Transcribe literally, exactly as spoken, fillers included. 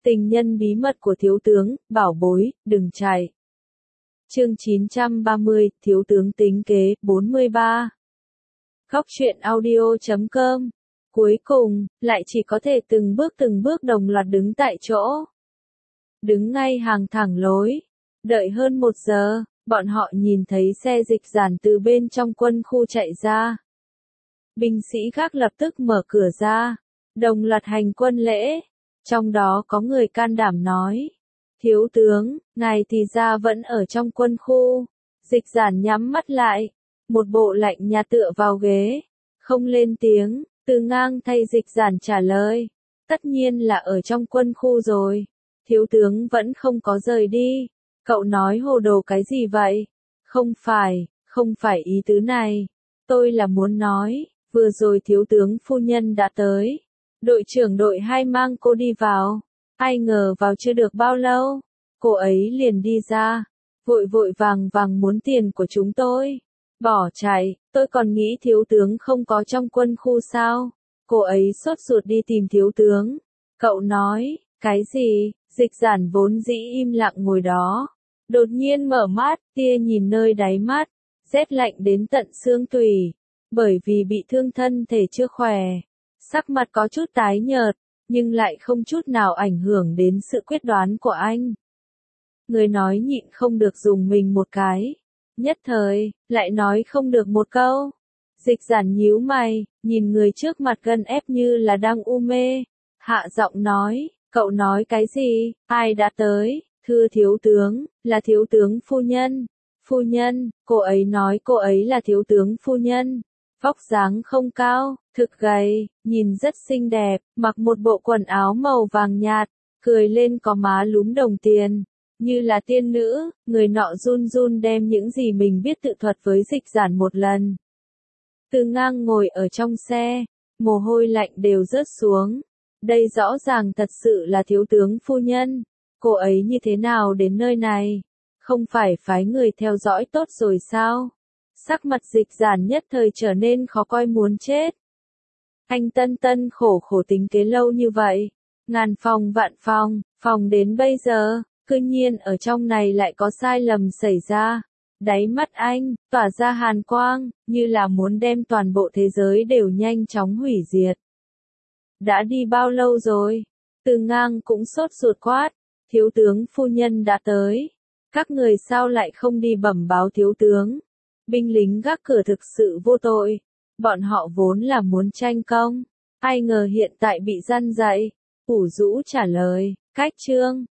Tình nhân bí mật của thiếu tướng, bảo bối, đừng chạy. Chương chín trăm ba mươi, thiếu tướng tính kế, bốn mươi ba. Góc truyện audio chấm com. Cuối cùng, lại chỉ có thể từng bước từng bước đồng loạt đứng tại chỗ. Đứng ngay hàng thẳng lối. Đợi hơn một giờ, bọn họ nhìn thấy xe dịch giản từ bên trong quân khu chạy ra. Binh sĩ khác lập tức mở cửa ra, đồng loạt hành quân lễ. Trong đó có người can đảm nói, thiếu tướng, ngài thì ra vẫn ở trong quân khu. Dịch giản nhắm mắt lại, một bộ lạnh nhạt tựa vào ghế, không lên tiếng. Từ Ngang thay dịch giản trả lời, tất nhiên là ở trong quân khu rồi. Thiếu tướng vẫn không có rời đi. Cậu nói hồ đồ cái gì vậy? Không phải, không phải ý tứ này. Tôi là muốn nói, vừa rồi thiếu tướng phu nhân đã tới. Đội trưởng đội hai mang cô đi vào. Ai ngờ vào chưa được bao lâu, cô ấy liền đi ra. Vội vội vàng vàng muốn tiền của chúng tôi. Bỏ chạy, tôi còn nghĩ thiếu tướng không có trong quân khu sao. Cô ấy sốt ruột đi tìm thiếu tướng. Cậu nói, cái gì? Dịch giản vốn dĩ im lặng ngồi đó. Đột nhiên mở mắt, tia nhìn nơi đáy mắt. Rét lạnh đến tận xương tủy. Bởi vì bị thương thân thể chưa khỏe. Sắc mặt có chút tái nhợt, nhưng lại không chút nào ảnh hưởng đến sự quyết đoán của anh. Người nói nhịn không được dùng mình một cái. Nhất thời, lại nói không được một câu. Dịch giản nhíu mày, nhìn người trước mặt gần ép như là đang u mê. Hạ giọng nói, cậu nói cái gì, ai đã tới, thưa thiếu tướng, là thiếu tướng phu nhân. Phu nhân, cô ấy nói cô ấy là thiếu tướng phu nhân. Vóc dáng không cao, thực gầy, nhìn rất xinh đẹp, mặc một bộ quần áo màu vàng nhạt, cười lên có má lúm đồng tiền. Như là tiên nữ, người nọ run run đem những gì mình biết tự thuật với dịch giản một lần. Từ Ngang ngồi ở trong xe, mồ hôi lạnh đều rớt xuống. Đây rõ ràng thật sự là thiếu tướng phu nhân. Cô ấy như thế nào đến nơi này? Không phải phái người theo dõi tốt rồi sao? Sắc mặt dịch giản nhất thời trở nên khó coi muốn chết. Anh tân tân khổ khổ tính kế lâu như vậy. Ngàn phòng vạn phòng, phòng đến bây giờ. Cư nhiên ở trong này lại có sai lầm xảy ra. Đáy mắt anh, tỏa ra hàn quang, như là muốn đem toàn bộ thế giới đều nhanh chóng hủy diệt. Đã đi bao lâu rồi? Từ Ngang cũng sốt ruột quát. Thiếu tướng phu nhân đã tới. Các người sao lại không đi bẩm báo thiếu tướng? Binh lính gác cửa thực sự vô tội. Bọn họ vốn là muốn tranh công. Ai ngờ hiện tại bị răn dạy. Ủ rũ trả lời, cách trương.